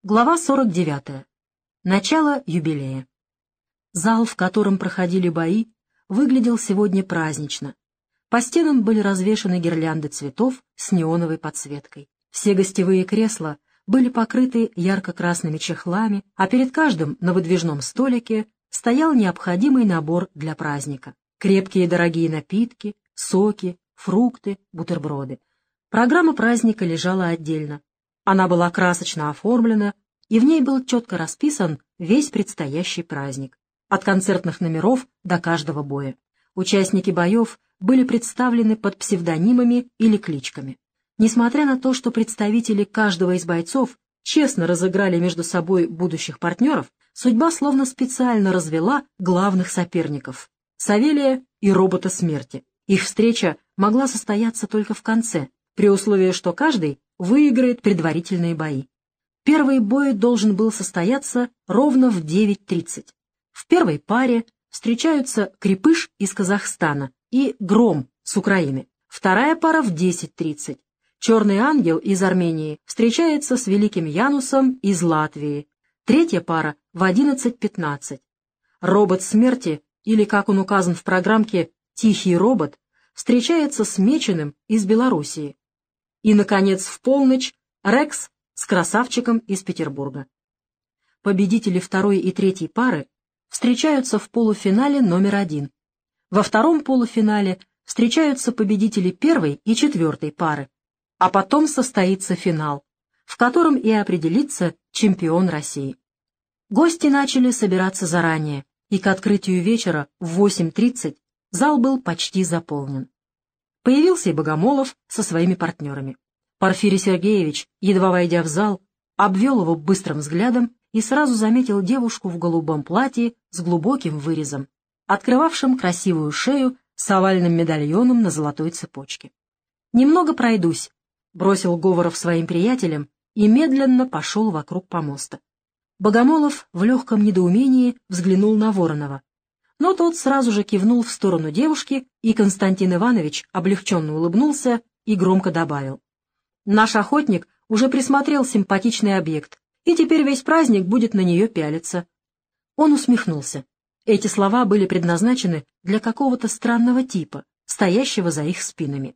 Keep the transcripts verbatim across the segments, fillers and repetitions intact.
Глава сорок девятая. Начало юбилея. Зал, в котором проходили бои, выглядел сегодня празднично. По стенам были развешаны гирлянды цветов с неоновой подсветкой. Все гостевые кресла были покрыты ярко-красными чехлами, а перед каждым на выдвижном столике стоял необходимый набор для праздника. Крепкие дорогие напитки, соки, фрукты, бутерброды. Программа праздника лежала отдельно. Она была красочно оформлена, и в ней был четко расписан весь предстоящий праздник, от концертных номеров до каждого боя. Участники боев были представлены под псевдонимами или кличками. Несмотря на то, что представители каждого из бойцов честно разыграли между собой будущих партнеров, судьба словно специально развела главных соперников — Савелия и Робота Смерти. Их встреча могла состояться только в конце, при условии, что каждый выиграет предварительные бои. Первый бой должен был состояться ровно в девять тридцать. В первой паре встречаются Крепыш из Казахстана и Гром с Украины. Вторая пара в десять тридцать. Черный ангел из Армении встречается с Великим Янусом из Латвии. Третья пара в одиннадцать пятнадцать. Робот Смерти, или, как он указан в программке, Тихий робот, встречается с Меченым из Белоруссии. И, наконец, в полночь Рекс с Красавчиком из Петербурга. Победители второй и третьей пары встречаются в полуфинале номер один. Во втором полуфинале встречаются победители первой и четвертой пары, а потом состоится финал, в котором и определится чемпион России. Гости начали собираться заранее, и к открытию вечера в восемь тридцать зал был почти заполнен. Появился и Богомолов со своими партнерами. Порфирий Сергеевич, едва войдя в зал, обвел его быстрым взглядом и сразу заметил девушку в голубом платье с глубоким вырезом, открывавшим красивую шею с овальным медальоном на золотой цепочке. «Немного пройдусь», — бросил Говоров своим приятелям и медленно пошел вокруг помоста. Богомолов в легком недоумении взглянул на Воронова, но тот сразу же кивнул в сторону девушки, и Константин Иванович облегченно улыбнулся и громко добавил: «Наш охотник уже присмотрел симпатичный объект, и теперь весь праздник будет на нее пялиться». Он усмехнулся. Эти слова были предназначены для какого-то странного типа, стоящего за их спинами.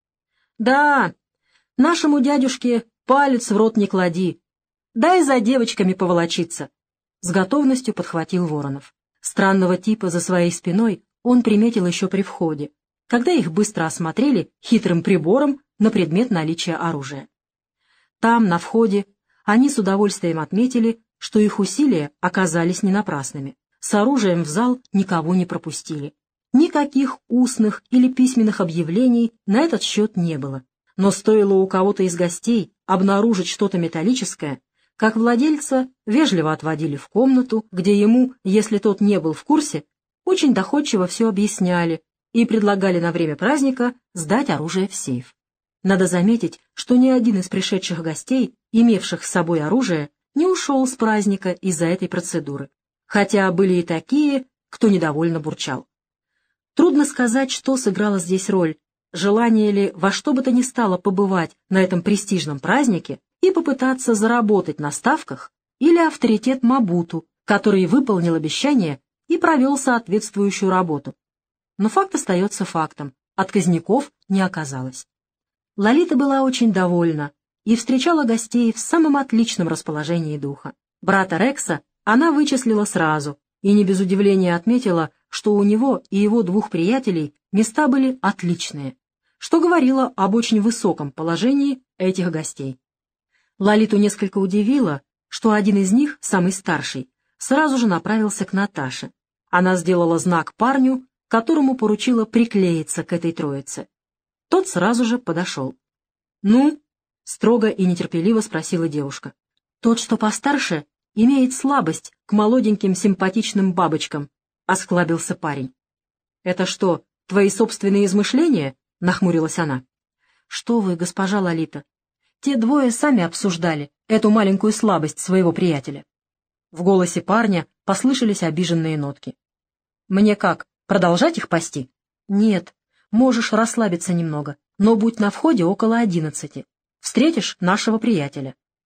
«Да, нашему дядюшке палец в рот не клади, дай за девочками поволочиться», — с готовностью подхватил Воронов. Странного типа за своей спиной он приметил еще при входе, когда их быстро осмотрели хитрым прибором на предмет наличия оружия. Там, на входе, они с удовольствием отметили, что их усилия оказались не напрасными. С оружием в зал никого не пропустили. Никаких устных или письменных объявлений на этот счет не было. Но стоило у кого-то из гостей обнаружить что-то металлическое, как владельца вежливо отводили в комнату, где ему, если тот не был в курсе, очень доходчиво все объясняли и предлагали на время праздника сдать оружие в сейф. Надо заметить, что ни один из пришедших гостей, имевших с собой оружие, не ушел с праздника из-за этой процедуры, хотя были и такие, кто недовольно бурчал. Трудно сказать, что сыграло здесь роль, желание ли во что бы то ни стало побывать на этом престижном празднике и попытаться заработать на ставках, или авторитет Мабуту, который выполнил обещание и провел соответствующую работу. Но факт остается фактом, отказников не оказалось. Лолита была очень довольна и встречала гостей в самом отличном расположении духа. Брата Рекса она вычислила сразу и не без удивления отметила, что у него и его двух приятелей места были отличные, что говорило об очень высоком положении этих гостей. Лолиту несколько удивило, что один из них, самый старший, сразу же направился к Наташе. Она сделала знак парню, которому поручила приклеиться к этой троице. Тот сразу же подошел. «Ну?» — строго и нетерпеливо спросила девушка. «Тот, что постарше, имеет слабость к молоденьким симпатичным бабочкам», — осклабился парень. «Это что, твои собственные измышления?» — нахмурилась она. «Что вы, госпожа Лолита? Те двое сами обсуждали эту маленькую слабость своего приятеля». В голосе парня послышались обиженные нотки. «Мне как, продолжать их пасти?» «Нет, можешь расслабиться немного, но будь на входе около одиннадцати. Встретишь нашего приятеля».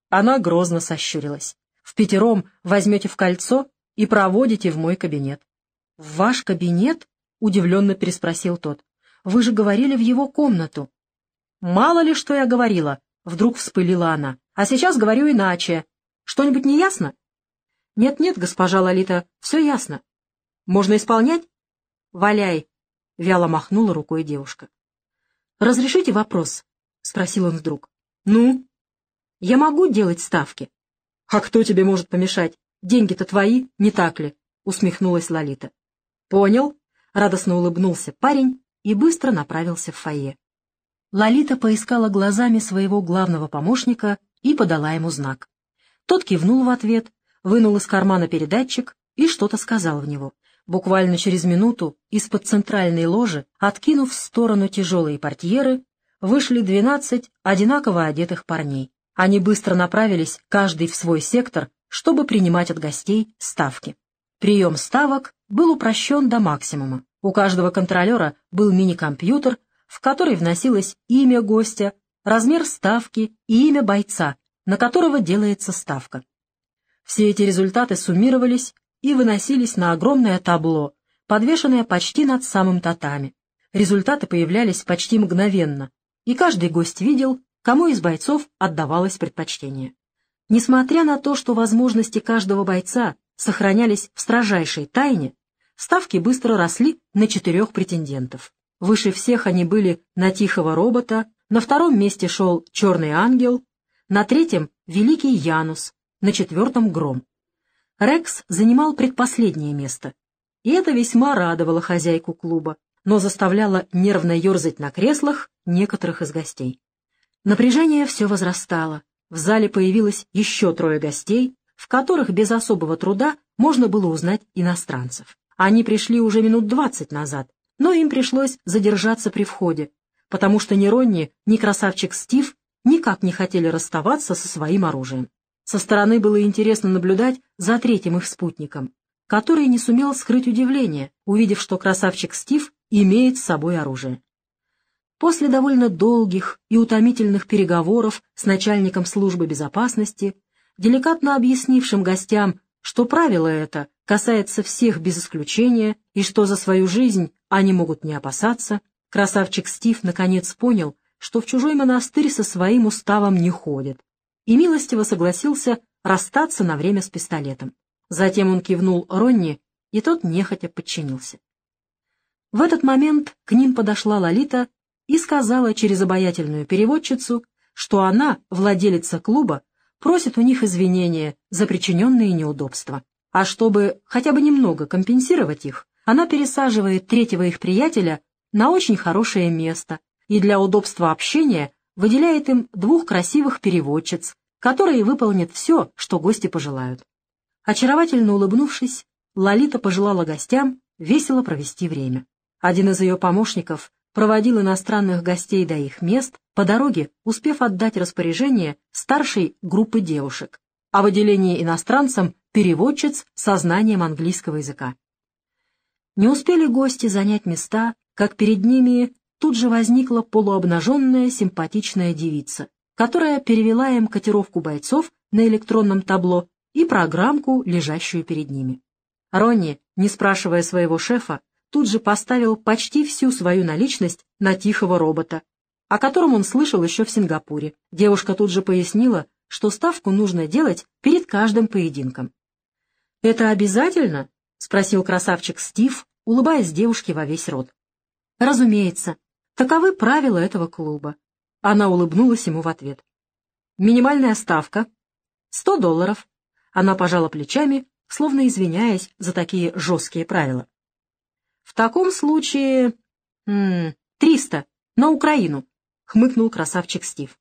Она грозно сощурилась. «Впятером возьмете в кольцо и проводите в мой кабинет». «В ваш кабинет?» — удивленно переспросил тот. «Вы же говорили в его комнату». «Мало ли, что я говорила», — вдруг вспылила она. «А сейчас говорю иначе. Что-нибудь не ясно?» «Нет-нет, госпожа Лолита, все ясно. Можно исполнять?» «Валяй», — вяло махнула рукой девушка. «Разрешите вопрос?» — спросил он вдруг. «Ну?» «Я могу делать ставки?» «А кто тебе может помешать? Деньги-то твои, не так ли?» — усмехнулась Лолита. «Понял», — радостно улыбнулся парень и быстро направился в фойе. Лолита поискала глазами своего главного помощника и подала ему знак. Тот кивнул в ответ, вынул из кармана передатчик и что-то сказал в него. Буквально через минуту из-под центральной ложи, откинув в сторону тяжелые портьеры, вышли двенадцать одинаково одетых парней. Они быстро направились, каждый в свой сектор, чтобы принимать от гостей ставки. Прием ставок был упрощен до максимума. У каждого контролера был мини-компьютер, в который вносилось имя гостя, размер ставки и имя бойца, на которого делается ставка. Все эти результаты суммировались и выносились на огромное табло, подвешенное почти над самым татами. Результаты появлялись почти мгновенно, и каждый гость видел, кому из бойцов отдавалось предпочтение. Несмотря на то, что возможности каждого бойца сохранялись в строжайшей тайне, ставки быстро росли на четырех претендентов. Выше всех они были на Тихого робота, на втором месте шел Черный ангел, на третьем — Великий Янус, на четвертом — Гром. Рекс занимал предпоследнее место, и это весьма радовало хозяйку клуба, но заставляло нервно ерзать на креслах некоторых из гостей. Напряжение все возрастало. В зале появилось еще трое гостей, в которых без особого труда можно было узнать иностранцев. Они пришли уже минут двадцать назад, но им пришлось задержаться при входе, потому что ни Ронни, ни красавчик Стив никак не хотели расставаться со своим оружием. Со стороны было интересно наблюдать за третьим их спутником, который не сумел скрыть удивление, увидев, что красавчик Стив имеет с собой оружие. После довольно долгих и утомительных переговоров с начальником службы безопасности, деликатно объяснившим гостям, что правило это касается всех без исключения и что за свою жизнь они могут не опасаться, красавчик Стив наконец понял, что в чужой монастырь со своим уставом не ходит, и милостиво согласился расстаться на время с пистолетом. Затем он кивнул Ронни, и тот нехотя подчинился. В этот момент к ним подошла Лолита и сказала через обаятельную переводчицу, что она, владелица клуба, просит у них извинения за причиненные неудобства. А чтобы хотя бы немного компенсировать их, она пересаживает третьего их приятеля на очень хорошее место и для удобства общения выделяет им двух красивых переводчиц, которые выполнят все, что гости пожелают. Очаровательно улыбнувшись, Лолита пожелала гостям весело провести время. Один из ее помощников проводил иностранных гостей до их мест, по дороге успев отдать распоряжение старшей группы девушек о выделении иностранцам переводчиц со знанием английского языка. Не успели гости занять места, как перед ними тут же возникла полуобнаженная симпатичная девица, которая перевела им котировку бойцов на электронном табло и программку, лежащую перед ними. Ронни, не спрашивая своего шефа, тут же поставил почти всю свою наличность на Тихого робота, о котором он слышал еще в Сингапуре. Девушка тут же пояснила, что ставку нужно делать перед каждым поединком. «Это обязательно?» — спросил красавчик Стив, улыбаясь девушке во весь рот. «Разумеется. Таковы правила этого клуба». Она улыбнулась ему в ответ. «Минимальная ставка — сто долларов». Она пожала плечами, словно извиняясь за такие жесткие правила. «В таком случае... М -м, триста, на Украину», — хмыкнул красавчик Стив.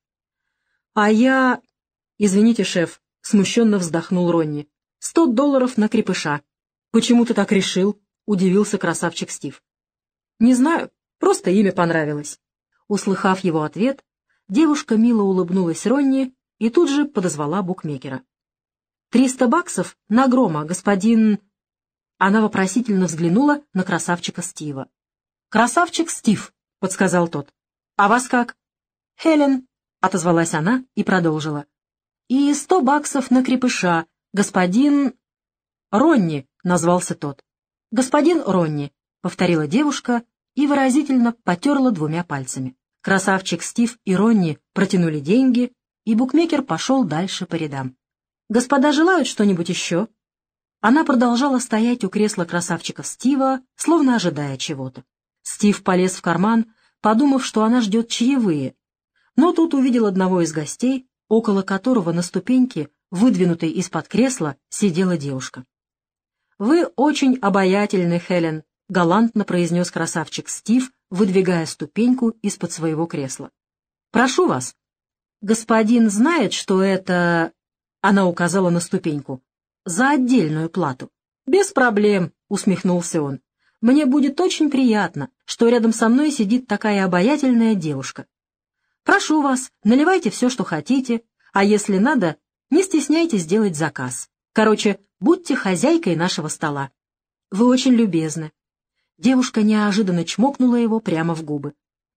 «А я... Извините, шеф», — смущенно вздохнул Ронни. «Сто долларов на крепыша». «Почему ты так решил?» — удивился красавчик Стив. «Не знаю, просто имя понравилось». Услыхав его ответ, девушка мило улыбнулась Ронни и тут же подозвала букмекера. «Триста баксов на Грома, господин...» Она вопросительно взглянула на красавчика Стива. «Красавчик Стив», — подсказал тот. «А вас как?» «Хелен», — отозвалась она и продолжила. и сто баксов на крепыша, господин...» «Ронни», — назвался тот. «Господин Ронни», — повторила девушка и выразительно потерла двумя пальцами. Красавчик Стив и Ронни протянули деньги, и букмекер пошел дальше по рядам. «Господа желают что-нибудь еще?» Она продолжала стоять у кресла красавчика Стива, словно ожидая чего-то. Стив полез в карман, подумав, что она ждет чаевые, но тут увидел одного из гостей, около которого на ступеньке, выдвинутой из-под кресла, сидела девушка. «Вы очень обаятельны, Хелен», — галантно произнес красавчик Стив, выдвигая ступеньку из-под своего кресла. «Прошу вас». «Господин знает, что это...» — она указала на ступеньку. «За отдельную плату». «Без проблем», — усмехнулся он. «Мне будет очень приятно, что рядом со мной сидит такая обаятельная девушка. Прошу вас, наливайте все, что хотите, а если надо, не стесняйтесь делать заказ. Короче, будьте хозяйкой нашего стола. Вы очень любезны». Девушка неожиданно чмокнула его прямо в губы.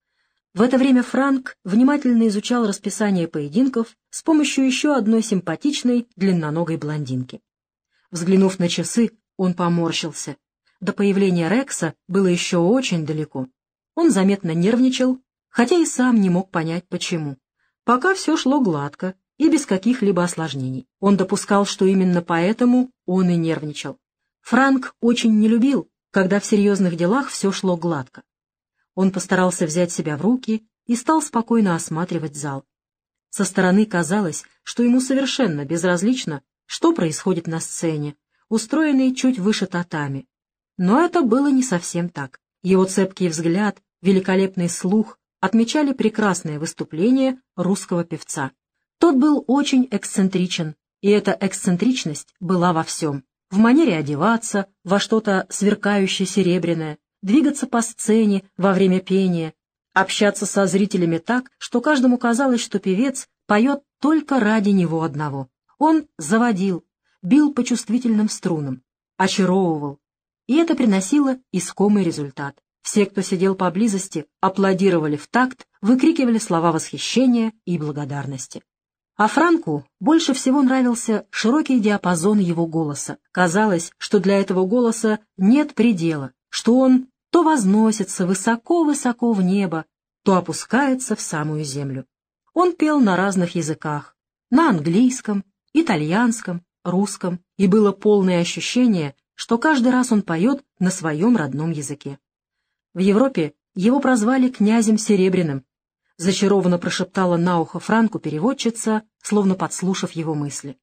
В это время Франк внимательно изучал расписание поединков с помощью еще одной симпатичной длинноногой блондинки. Взглянув на часы, он поморщился. До появления Рекса было еще очень далеко. Он заметно нервничал, хотя и сам не мог понять, почему. Пока все шло гладко и без каких-либо осложнений. Он допускал, что именно поэтому он и нервничал. Франк очень не любил, когда в серьезных делах все шло гладко. Он постарался взять себя в руки и стал спокойно осматривать зал. Со стороны казалось, что ему совершенно безразлично, что происходит на сцене, устроенной чуть выше татами. Но это было не совсем так. Его цепкий взгляд, великолепный слух отмечали прекрасное выступление русского певца. Тот был очень эксцентричен, и эта эксцентричность была во всем. В манере одеваться, во что-то сверкающее серебряное, двигаться по сцене во время пения, общаться со зрителями так, что каждому казалось, что певец поет только ради него одного. Он заводил, бил по чувствительным струнам, очаровывал, и это приносило искомый результат. Все, кто сидел поблизости, аплодировали в такт, выкрикивали слова восхищения и благодарности. А Франку больше всего нравился широкий диапазон его голоса. Казалось, что для этого голоса нет предела, что он то возносится высоко-высоко в небо, то опускается в самую землю. Он пел на разных языках, на английском, итальянском, русском, и было полное ощущение, что каждый раз он поет на своем родном языке. В Европе его прозвали князем Серебряным, зачарованно прошептала на ухо Франку переводчица, словно подслушав его мысли.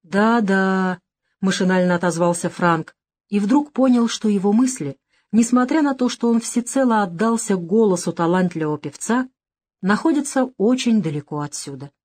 «Да-да», — машинально отозвался Франк, и вдруг понял, что его мысли, несмотря на то, что он всецело отдался голосу талантливого певца, находятся очень далеко отсюда.